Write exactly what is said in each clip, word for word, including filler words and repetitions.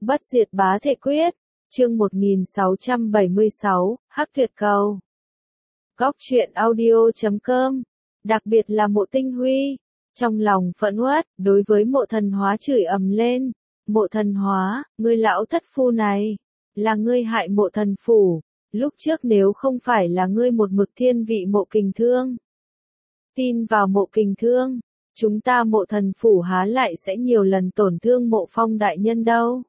Bất diệt bá thể quyết, chương một nghìn sáu trăm bảy mươi sáu, Hắc Tuyệt Cầu. Góc truyện audio chấm com, đặc biệt là Mộ Tinh Huy, trong lòng phẫn uất, đối với Mộ Thần Hóa chửi ầm lên, Mộ Thần Hóa, ngươi lão thất phu này, là ngươi hại Mộ Thần Phủ, lúc trước nếu không phải là ngươi một mực thiên vị Mộ Kình Thương. Tin vào Mộ Kình Thương, chúng ta Mộ Thần Phủ há lại sẽ nhiều lần tổn thương Mộ Phong đại nhân đâu.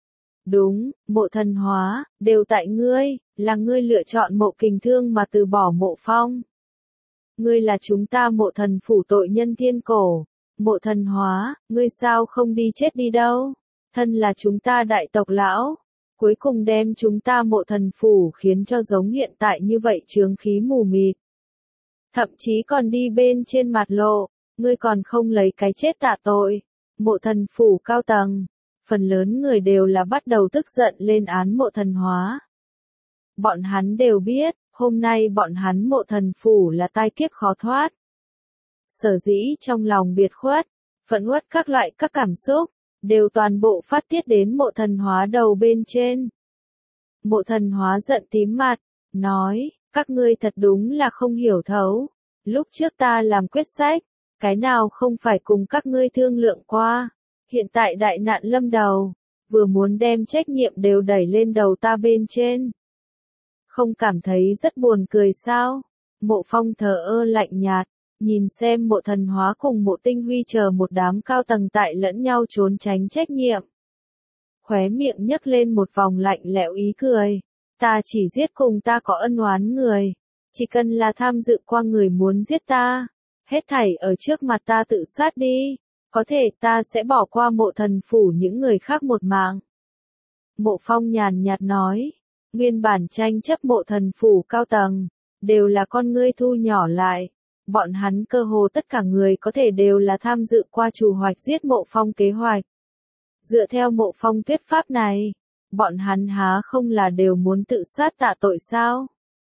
Đúng, Mộ Thần Hóa, đều tại ngươi, là ngươi lựa chọn Mộ Kình Thương mà từ bỏ Mộ Phong. Ngươi là chúng ta Mộ Thần Phủ tội nhân thiên cổ, Mộ Thần Hóa, ngươi sao không đi chết đi đâu, thân là chúng ta đại tộc lão, cuối cùng đem chúng ta Mộ Thần Phủ khiến cho giống hiện tại như vậy chướng khí mù mịt. Thậm chí còn đi bên trên mặt lộ, ngươi còn không lấy cái chết tạ tội. Mộ Thần Phủ cao tầng, phần lớn người đều là bắt đầu tức giận lên án Mộ Thần Hóa. Bọn hắn đều biết, hôm nay bọn hắn Mộ Thần Phủ là tai kiếp khó thoát. Sở dĩ trong lòng biệt khuất, phẫn uất các loại các cảm xúc, đều toàn bộ phát tiết đến Mộ Thần Hóa đầu bên trên. Mộ Thần Hóa giận tím mặt, nói, các ngươi thật đúng là không hiểu thấu. Lúc trước ta làm quyết sách, cái nào không phải cùng các ngươi thương lượng qua. Hiện tại đại nạn lâm đầu, vừa muốn đem trách nhiệm đều đẩy lên đầu ta bên trên. Không cảm thấy rất buồn cười sao? Mộ Phong thờ ơ lạnh nhạt, nhìn xem Mộ Thần Hóa cùng Mộ Tinh Huy chờ một đám cao tầng tại lẫn nhau trốn tránh trách nhiệm. Khóe miệng nhấc lên một vòng lạnh lẽo ý cười. Ta chỉ giết cùng ta có ân oán người. Chỉ cần là tham dự qua người muốn giết ta. Hết thảy ở trước mặt ta tự sát đi. Có thể ta sẽ bỏ qua Mộ Thần Phủ những người khác một mạng. Mộ Phong nhàn nhạt nói. Nguyên bản tranh chấp Mộ Thần Phủ cao tầng. Đều là con ngươi thu nhỏ lại. Bọn hắn cơ hồ tất cả người có thể đều là tham dự qua chủ hoạch giết Mộ Phong kế hoạch. Dựa theo Mộ Phong thuyết pháp này. Bọn hắn há không là đều muốn tự sát tạ tội sao?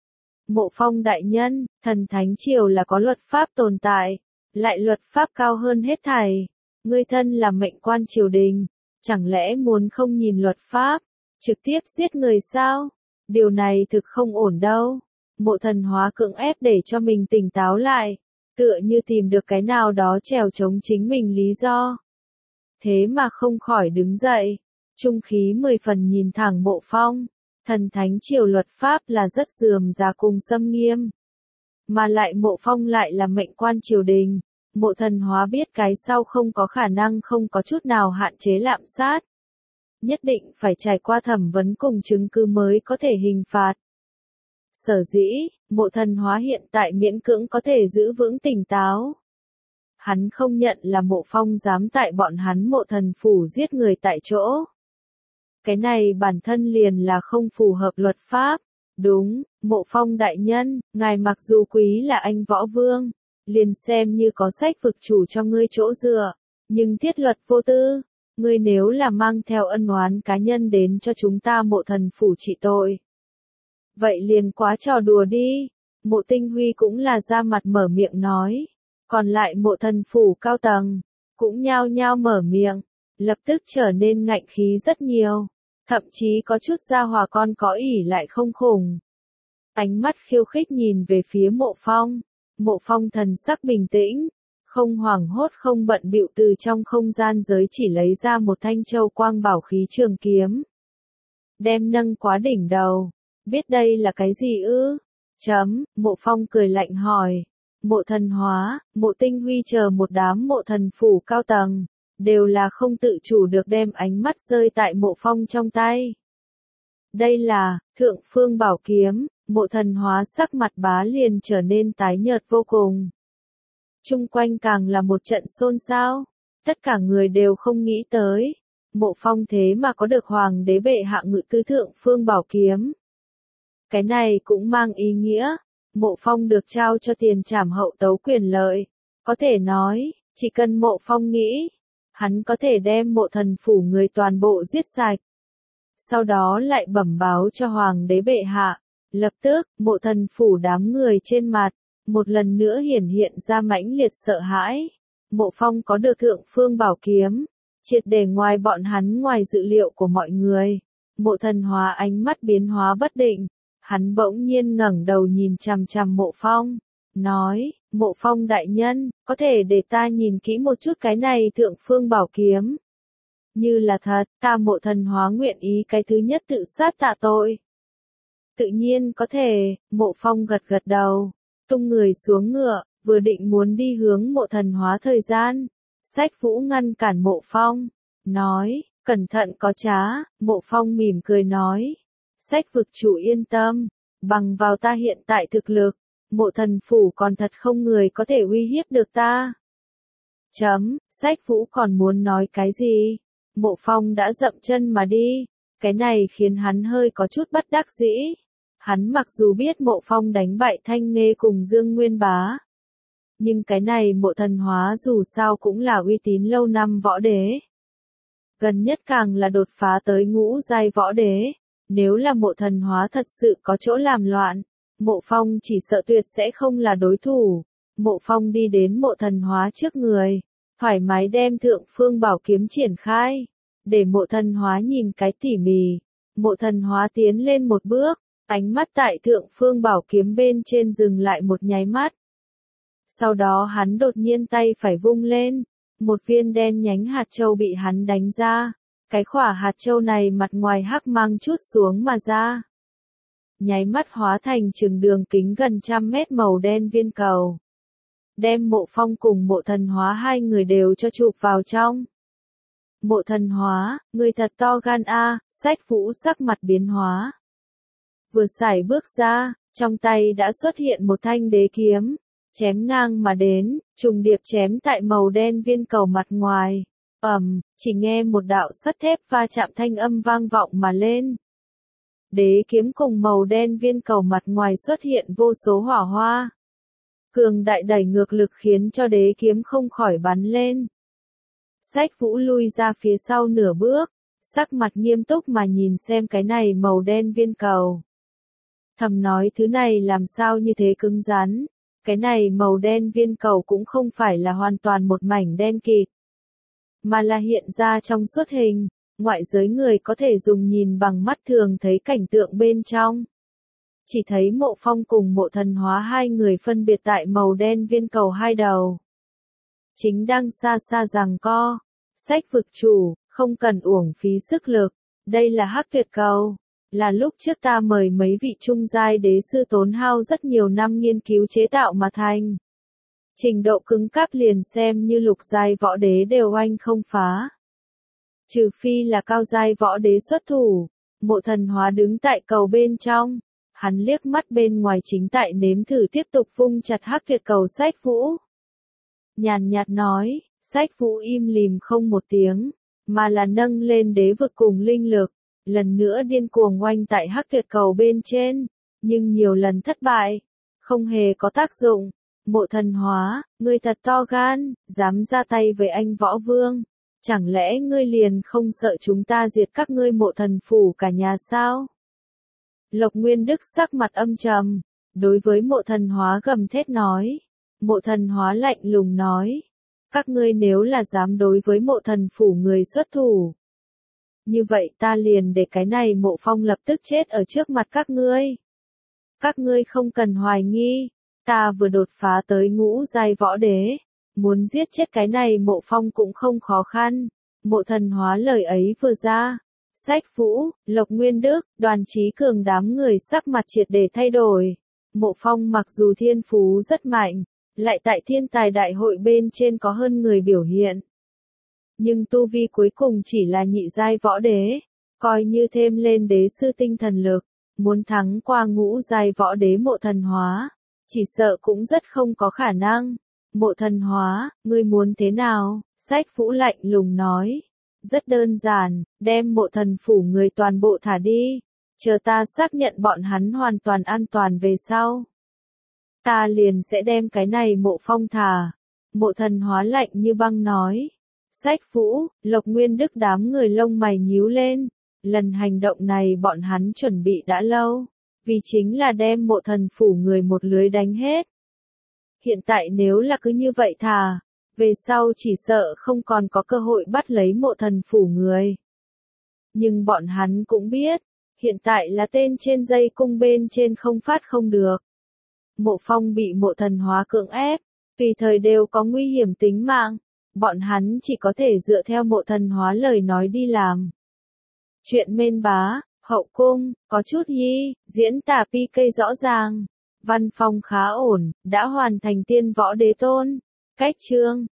Mộ Phong đại nhân, thần thánh triều là có luật pháp tồn tại, lại luật pháp cao hơn hết thảy. Ngươi thân là mệnh quan triều đình, chẳng lẽ muốn không nhìn luật pháp, trực tiếp giết người sao? Điều này thực không ổn đâu. Mộ Thần Hóa cưỡng ép để cho mình tỉnh táo lại, tựa như tìm được cái nào đó trèo chống chính mình lý do. Thế mà không khỏi đứng dậy. Trung khí mười phần nhìn thẳng Mộ Phong, thần thánh triều luật pháp là rất rườm rà cùng xâm nghiêm. Mà lại Mộ Phong lại là mệnh quan triều đình, Mộ Thần Hóa biết cái sau không có khả năng không có chút nào hạn chế lạm sát. Nhất định phải trải qua thẩm vấn cùng chứng cứ mới có thể hình phạt. Sở dĩ, Mộ Thần Hóa hiện tại miễn cưỡng có thể giữ vững tỉnh táo. Hắn không nhận là Mộ Phong dám tại bọn hắn Mộ Thần Phủ giết người tại chỗ. Cái này bản thân liền là không phù hợp luật pháp. Đúng, Mộ Phong đại nhân, ngài mặc dù quý là anh võ vương, liền xem như có sách vực chủ cho ngươi chỗ dựa, nhưng thiết luật vô tư, ngươi nếu là mang theo ân oán cá nhân đến cho chúng ta Mộ Thần Phủ trị tội. Vậy liền quá trò đùa đi. Mộ Tinh Huy cũng là ra mặt mở miệng nói, còn lại Mộ Thần Phủ cao tầng, cũng nhao nhao mở miệng, lập tức trở nên ngạnh khí rất nhiều. Thậm chí có chút gia hòa con có ỷ lại không khủng. Ánh mắt khiêu khích nhìn về phía Mộ Phong. Mộ Phong thần sắc bình tĩnh, không hoảng hốt không bận bịu từ trong không gian giới chỉ lấy ra một thanh châu quang bảo khí trường kiếm. Đem nâng quá đỉnh đầu. Biết đây là cái gì ư? Chấm, Mộ Phong cười lạnh hỏi. Mộ Thần Hóa, Mộ Tinh Huy chờ một đám Mộ Thần Phủ cao tầng. Đều là không tự chủ được đem ánh mắt rơi tại Mộ Phong trong tay. Đây là, Thượng Phương Bảo Kiếm, Mộ Thần Hóa sắc mặt bá liền trở nên tái nhợt vô cùng. Chung quanh càng là một trận xôn xao, tất cả người đều không nghĩ tới. Mộ Phong thế mà có được Hoàng đế bệ hạ ngự tư Thượng Phương Bảo Kiếm. Cái này cũng mang ý nghĩa, Mộ Phong được trao cho tiền trảm hậu tấu quyền lợi. Có thể nói, chỉ cần Mộ Phong nghĩ, hắn có thể đem Mộ Thần Phủ người toàn bộ giết sạch. Sau đó lại bẩm báo cho Hoàng đế bệ hạ. Lập tức, Mộ Thần Phủ đám người trên mặt, một lần nữa hiển hiện ra mãnh liệt sợ hãi. Mộ Phong có được Thượng Phương Bảo Kiếm, triệt để ngoài bọn hắn ngoài dự liệu của mọi người. Mộ Thần Hóa ánh mắt biến hóa bất định, hắn bỗng nhiên ngẩng đầu nhìn chằm chằm Mộ Phong, nói, Mộ Phong đại nhân, có thể để ta nhìn kỹ một chút cái này Thượng Phương Bảo Kiếm. Như là thật, ta Mộ Thần Hóa nguyện ý cái thứ nhất tự sát tạ tội. Tự nhiên có thể, Mộ Phong gật gật đầu, tung người xuống ngựa, vừa định muốn đi hướng Mộ Thần Hóa thời gian. Sách Vũ ngăn cản Mộ Phong, nói, cẩn thận có trá. Mộ Phong mỉm cười nói, Sách vực chủ yên tâm, bằng vào ta hiện tại thực lực, Mộ Thần phủ còn thật không người có thể uy hiếp được ta. Chấm, Sách Vũ còn muốn nói cái gì? Mộ Phong đã dậm chân mà đi, cái này khiến hắn hơi có chút bất đắc dĩ. Hắn mặc dù biết Mộ Phong đánh bại Thanh Nghê cùng Dương Nguyên Bá, nhưng cái này Mộ Thần Hóa dù sao cũng là uy tín lâu năm võ đế. Gần nhất càng là đột phá tới ngũ giai võ đế, nếu là Mộ Thần Hóa thật sự có chỗ làm loạn, Mộ Phong chỉ sợ tuyệt sẽ không là đối thủ. Mộ Phong đi đến Mộ Thần Hóa trước người, thoải mái đem Thượng Phương Bảo Kiếm triển khai, để Mộ Thần Hóa nhìn cái tỉ mỉ. Mộ Thần Hóa tiến lên một bước, ánh mắt tại Thượng Phương Bảo Kiếm bên trên dừng lại một nháy mắt. Sau đó hắn đột nhiên tay phải vung lên, một viên đen nhánh hạt châu bị hắn đánh ra, cái khỏa hạt châu này mặt ngoài hắc mang chút xuống mà ra. Nháy mắt hóa thành chừng đường kính gần trăm mét màu đen viên cầu. Đem Mộ Phong cùng Mộ Thần Hóa hai người đều cho chụp vào trong. Mộ Thần Hóa, người thật to gan a. Sách Vũ sắc mặt biến hóa. Vừa sải bước ra, trong tay đã xuất hiện một thanh đế kiếm, chém ngang mà đến, trùng điệp chém tại màu đen viên cầu mặt ngoài. Ầm, chỉ nghe một đạo sắt thép va chạm thanh âm vang vọng mà lên. Đế kiếm cùng màu đen viên cầu mặt ngoài xuất hiện vô số hỏa hoa. Cường đại đẩy ngược lực khiến cho đế kiếm không khỏi bắn lên. Sách Vũ lui ra phía sau nửa bước, sắc mặt nghiêm túc mà nhìn xem cái này màu đen viên cầu. Thầm nói thứ này làm sao như thế cứng rắn, cái này màu đen viên cầu cũng không phải là hoàn toàn một mảnh đen kịt, mà là hiện ra trong suốt hình, ngoại giới người có thể dùng nhìn bằng mắt thường thấy cảnh tượng bên trong. Chỉ thấy Mộ Phong cùng Mộ Thần Hóa hai người phân biệt tại màu đen viên cầu hai đầu. Chính đang xa xa giằng co, Sách vực chủ, không cần uổng phí sức lực, đây là Hắc Tuyệt Cầu, là lúc trước ta mời mấy vị trung giai đế sư tốn hao rất nhiều năm nghiên cứu chế tạo mà thành. Trình độ cứng cáp liền xem như lục giai võ đế đều oanh không phá. Trừ phi là cao giai võ đế xuất thủ. Mộ Thần Hóa đứng tại cầu bên trong, hắn liếc mắt bên ngoài chính tại nếm thử tiếp tục vung chặt Hắc Tuyệt Cầu Sách Vũ. Nhàn nhạt nói, Sách Vũ im lìm không một tiếng, mà là nâng lên đế vực cùng linh lực, lần nữa điên cuồng oanh tại Hắc Tuyệt Cầu bên trên, nhưng nhiều lần thất bại, không hề có tác dụng. Mộ Thần Hóa, ngươi thật to gan, dám ra tay với anh võ vương, chẳng lẽ ngươi liền không sợ chúng ta diệt các ngươi Mộ Thần phủ cả nhà sao? Lộc Nguyên Đức sắc mặt âm trầm, đối với Mộ Thần Hóa gầm thét nói. Mộ Thần Hóa lạnh lùng nói, các ngươi nếu là dám đối với Mộ Thần phủ người xuất thủ, như vậy ta liền để cái này Mộ Phong lập tức chết ở trước mặt các ngươi. Các ngươi không cần hoài nghi, ta vừa đột phá tới ngũ giai võ đế, muốn giết chết cái này Mộ Phong cũng không khó khăn. Mộ Thần Hóa lời ấy vừa ra, Sách Vũ, Lộc Nguyên Đức, Đoàn Chí Cường đám người sắc mặt triệt để thay đổi. Mộ Phong mặc dù thiên phú rất mạnh, lại tại thiên tài đại hội bên trên có hơn người biểu hiện, nhưng tu vi cuối cùng chỉ là nhị giai võ đế, coi như thêm lên đế sư tinh thần lực, muốn thắng qua ngũ giai võ đế Mộ Thần Hóa, chỉ sợ cũng rất không có khả năng. Mộ Thần Hóa, ngươi muốn thế nào? Sách Vũ lạnh lùng nói. Rất đơn giản, đem Mộ Thần phủ người toàn bộ thả đi, chờ ta xác nhận bọn hắn hoàn toàn an toàn về sau, ta liền sẽ đem cái này Mộ Phong thả. Mộ Thần Hóa lạnh như băng nói. Sách Vũ, Lộc Nguyên Đức đám người lông mày nhíu lên, lần hành động này bọn hắn chuẩn bị đã lâu, vì chính là đem Mộ Thần phủ người một lưới đánh hết. Hiện tại nếu là cứ như vậy thả, về sau chỉ sợ không còn có cơ hội bắt lấy mộ thần phủ người. Nhưng bọn hắn cũng biết, hiện tại là tên trên dây cung bên trên không phát không được. Mộ Phong bị mộ thần hóa cưỡng ép, tùy thời đều có nguy hiểm tính mạng, bọn hắn chỉ có thể dựa theo mộ thần hóa lời nói đi làm. Chuyện mên bá, hậu cung, có chút hi, diễn tả pi cây rõ ràng, văn phong khá ổn, đã hoàn thành tiên võ đế tôn, cách chương.